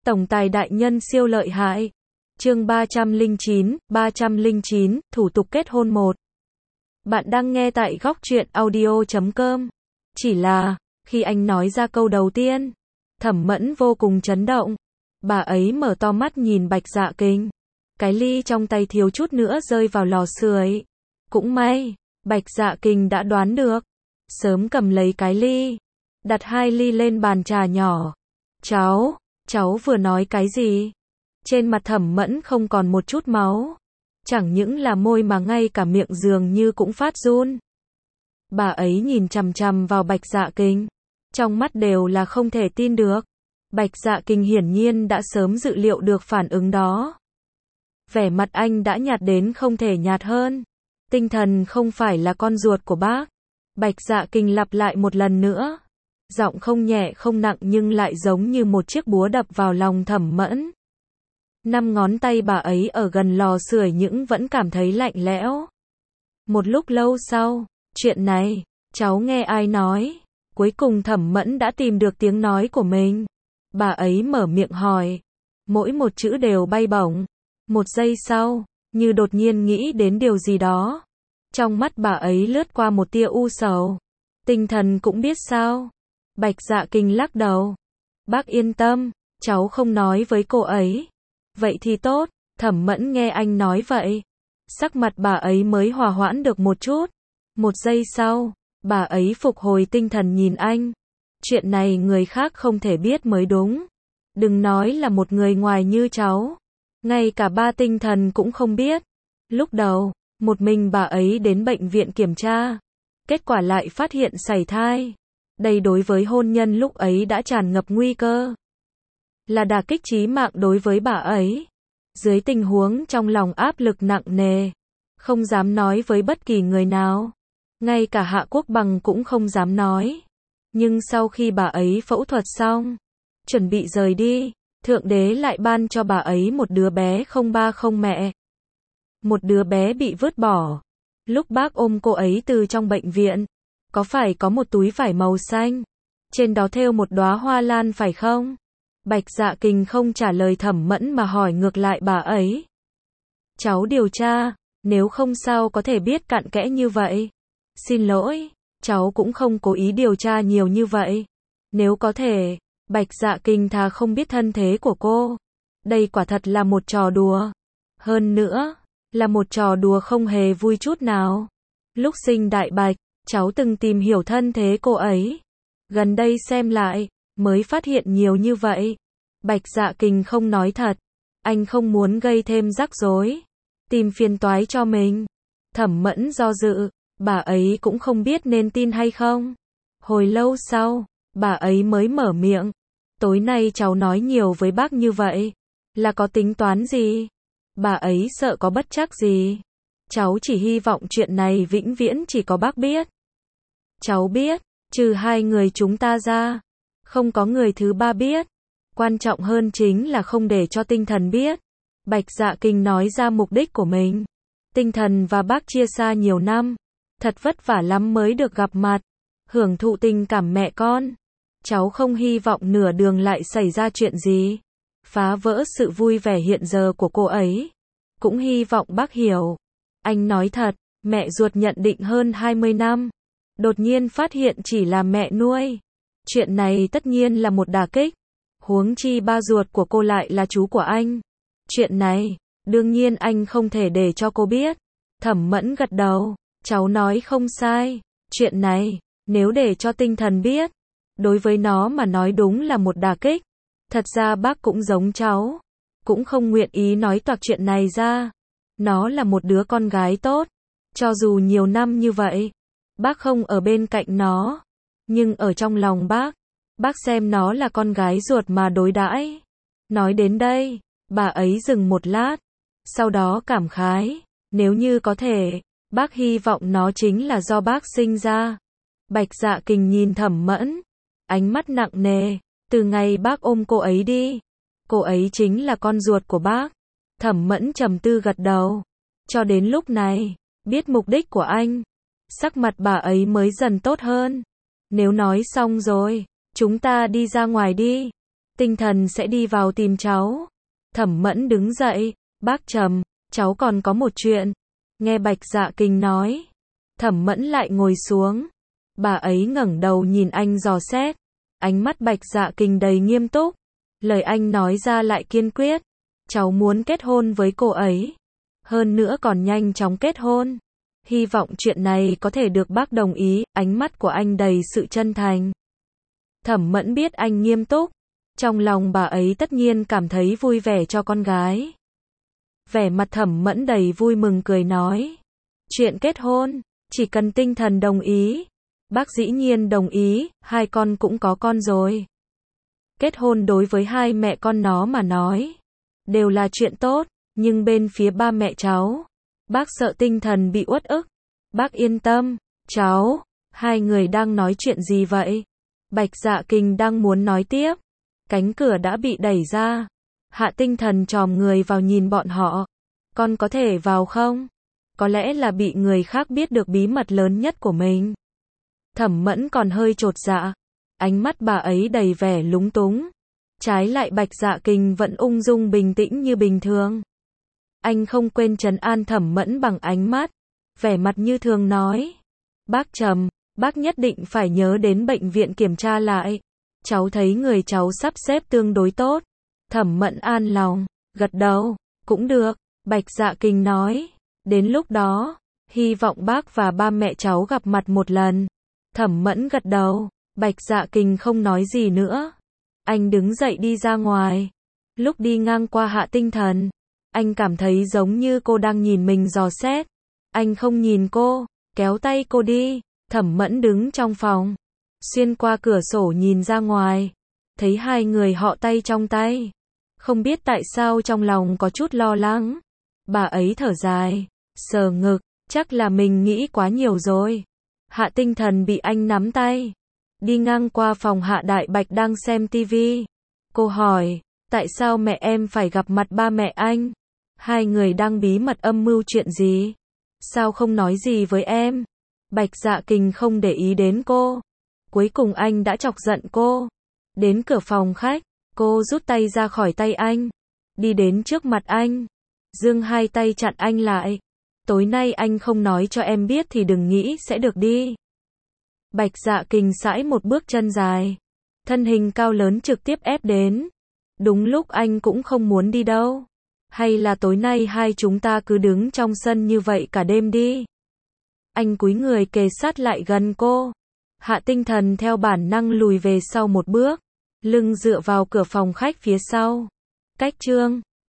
Tổng tài đại nhân siêu lợi hại. Chương 309, thủ tục kết hôn 1. Bạn đang nghe tại góc truyện audio.com. Chỉ là, khi anh nói ra câu đầu tiên, Thẩm Mẫn vô cùng chấn động. Bà ấy mở to mắt nhìn Bạch Dạ Kình. Cái ly trong tay thiếu chút nữa rơi vào lò sưởi. Cũng may, Bạch Dạ Kình đã đoán được. Sớm cầm lấy cái ly, đặt 2 ly lên bàn trà nhỏ. Cháu vừa nói cái gì? Trên mặt Thẩm Mẫn không còn một chút máu. Chẳng những là môi mà ngay cả miệng dường như cũng phát run. Bà ấy nhìn chằm chằm vào Bạch Dạ Kình. Trong mắt đều là không thể tin được. Bạch Dạ Kình hiển nhiên đã sớm dự liệu được phản ứng đó. Vẻ mặt anh đã nhạt đến không thể nhạt hơn. Tinh Thần không phải là con ruột của bác. Bạch Dạ Kình lặp lại một lần nữa. Giọng không nhẹ không nặng nhưng lại giống như một chiếc búa đập vào lòng Thẩm Mẫn. 5 ngón tay bà ấy ở gần lò sưởi nhưng vẫn cảm thấy lạnh lẽo. Một lúc lâu sau, chuyện này, cháu nghe ai nói? Cuối cùng Thẩm Mẫn đã tìm được tiếng nói của mình. Bà ấy mở miệng hỏi. Mỗi một chữ đều bay bổng. Một giây sau, như đột nhiên nghĩ đến điều gì đó. Trong mắt bà ấy lướt qua một tia u sầu. Tinh Thần cũng biết sao? Bạch Dạ Kình lắc đầu. Bác yên tâm, cháu không nói với cô ấy. Vậy thì tốt, Thẩm Mẫn nghe anh nói vậy. Sắc mặt bà ấy mới hòa hoãn được một chút. Một giây sau, bà ấy phục hồi tinh thần nhìn anh. Chuyện này người khác không thể biết mới đúng. Đừng nói là một người ngoài như cháu. Ngay cả ba Tinh Thần cũng không biết. Lúc đầu, một mình bà ấy đến bệnh viện kiểm tra. Kết quả lại phát hiện sảy thai. Đây đối với hôn nhân lúc ấy đã tràn ngập nguy cơ. Là đả kích chí mạng đối với bà ấy. Dưới tình huống trong lòng áp lực nặng nề. Không dám nói với bất kỳ người nào. Ngay cả Hạ Quốc Bằng cũng không dám nói. Nhưng sau khi bà ấy phẫu thuật xong, chuẩn bị rời đi, Thượng Đế lại ban cho bà ấy một đứa bé không ba không mẹ. Một đứa bé bị vứt bỏ. Lúc bác ôm cô ấy từ trong bệnh viện, có phải có một túi vải màu xanh? Trên đó thêu một đóa hoa lan phải không? Bạch Dạ Kình không trả lời Thẩm Mẫn mà hỏi ngược lại bà ấy. Cháu điều tra, nếu không sao có thể biết cặn kẽ như vậy. Xin lỗi, cháu cũng không cố ý điều tra nhiều như vậy. Nếu có thể, Bạch Dạ Kình thà không biết thân thế của cô. Đây quả thật là một trò đùa. Hơn nữa, là một trò đùa không hề vui chút nào. Lúc sinh Đại Bạch, cháu từng tìm hiểu thân thế cô ấy. Gần đây xem lại, mới phát hiện nhiều như vậy. Bạch Dạ Kình không nói thật. Anh không muốn gây thêm rắc rối. Tìm phiền toái cho mình. Thẩm Mẫn do dự. Bà ấy cũng không biết nên tin hay không. Hồi lâu sau, bà ấy mới mở miệng. Tối nay cháu nói nhiều với bác như vậy. Là có tính toán gì? Bà ấy sợ có bất trắc gì. Cháu chỉ hy vọng chuyện này vĩnh viễn chỉ có bác biết. Cháu biết, trừ hai người chúng ta ra, không có người thứ ba biết. Quan trọng hơn chính là không để cho Tinh Thần biết. Bạch Dạ Kình nói ra mục đích của mình. Tinh Thần và bác chia xa nhiều năm. Thật vất vả lắm mới được gặp mặt. Hưởng thụ tình cảm mẹ con. Cháu không hy vọng nửa đường lại xảy ra chuyện gì. Phá vỡ sự vui vẻ hiện giờ của cô ấy. Cũng hy vọng bác hiểu. Anh nói thật, mẹ ruột nhận định hơn 20 năm. Đột nhiên phát hiện chỉ là mẹ nuôi. Chuyện này tất nhiên là một đả kích. Huống chi ba ruột của cô lại là chú của anh. Chuyện này, đương nhiên anh không thể để cho cô biết. Thẩm Mẫn gật đầu. Cháu nói không sai. Chuyện này, nếu để cho Tinh Thần biết, đối với nó mà nói đúng là một đả kích. Thật ra bác cũng giống cháu. Cũng không nguyện ý nói toạc chuyện này ra. Nó là một đứa con gái tốt. Cho dù nhiều năm như vậy, bác không ở bên cạnh nó. Nhưng ở trong lòng bác xem nó là con gái ruột mà đối đãi. Nói đến đây, bà ấy dừng một lát. Sau đó cảm khái. Nếu như có thể, bác hy vọng nó chính là do bác sinh ra. Bạch Dạ Kình nhìn Thẩm Mẫn. Ánh mắt nặng nề. Từ ngày bác ôm cô ấy đi, cô ấy chính là con ruột của bác. Thẩm Mẫn trầm tư gật đầu. Cho đến lúc này, biết mục đích của anh, sắc mặt bà ấy mới dần tốt hơn. Nếu nói xong rồi, chúng ta đi ra ngoài đi. Tinh Thần sẽ đi vào tìm cháu. Thẩm Mẫn đứng dậy, bác Trầm, cháu còn có một chuyện. Nghe Bạch Dạ Kình nói, Thẩm Mẫn lại ngồi xuống. Bà ấy ngẩng đầu nhìn anh dò xét. Ánh mắt Bạch Dạ Kình đầy nghiêm túc. Lời anh nói ra lại kiên quyết. Cháu muốn kết hôn với cô ấy. Hơn nữa còn nhanh chóng kết hôn. Hy vọng chuyện này có thể được bác đồng ý. Ánh mắt của anh đầy sự chân thành. Thẩm Mẫn biết anh nghiêm túc. Trong lòng bà ấy tất nhiên cảm thấy vui vẻ cho con gái. Vẻ mặt Thẩm Mẫn đầy vui mừng cười nói. Chuyện kết hôn, chỉ cần Tinh Thần đồng ý. Bác dĩ nhiên đồng ý, hai con cũng có con rồi. Kết hôn đối với hai mẹ con nó mà nói, đều là chuyện tốt, nhưng bên phía ba mẹ cháu, bác sợ Tinh Thần bị uất ức. Bác yên tâm, cháu, hai người đang nói chuyện gì vậy? Bạch Dạ Kình đang muốn nói tiếp. Cánh cửa đã bị đẩy ra. Hạ Tinh Thần chòm người vào nhìn bọn họ. Con có thể vào không? Có lẽ là bị người khác biết được bí mật lớn nhất của mình. Thẩm Mẫn còn hơi chột dạ. Ánh mắt bà ấy đầy vẻ lúng túng. Trái lại Bạch Dạ Kình vẫn ung dung bình tĩnh như bình thường. Anh không quên trấn an Thẩm Mẫn bằng ánh mắt. Vẻ mặt như thường nói. Bác Trầm, bác nhất định phải nhớ đến bệnh viện kiểm tra lại. Cháu thấy người cháu sắp xếp tương đối tốt. Thẩm Mẫn an lòng, gật đầu, cũng được. Bạch Dạ Kình nói. Đến lúc đó, hy vọng bác và ba mẹ cháu gặp mặt một lần. Thẩm Mẫn gật đầu. Bạch Dạ Kình không nói gì nữa. Anh đứng dậy đi ra ngoài. Lúc đi ngang qua Hạ Tinh Thần, anh cảm thấy giống như cô đang nhìn mình dò xét. Anh không nhìn cô, kéo tay cô đi. Thẩm Mẫn đứng trong phòng, xuyên qua cửa sổ nhìn ra ngoài, thấy hai người họ tay trong tay. Không biết tại sao trong lòng có chút lo lắng. Bà ấy thở dài, sờ ngực, chắc là mình nghĩ quá nhiều rồi. Hạ Tinh Thần bị anh nắm tay. Đi ngang qua phòng Hạ Đại Bạch đang xem tivi. Cô hỏi, tại sao mẹ em phải gặp mặt ba mẹ anh? Hai người đang bí mật âm mưu chuyện gì? Sao không nói gì với em? Bạch Dạ Kình không để ý đến cô. Cuối cùng anh đã chọc giận cô. Đến cửa phòng khách, cô rút tay ra khỏi tay anh. Đi đến trước mặt anh. Giương hai tay chặn anh lại. Tối nay anh không nói cho em biết thì đừng nghĩ sẽ được đi. Bạch Dạ Kình sải một bước chân dài. Thân hình cao lớn trực tiếp ép đến. Đúng lúc anh cũng không muốn đi đâu. Hay là tối nay hai chúng ta cứ đứng trong sân như vậy cả đêm đi. Anh cúi người kề sát lại gần cô. Hạ Tinh Thần theo bản năng lùi về sau một bước. Lưng dựa vào cửa phòng khách phía sau. Cách chương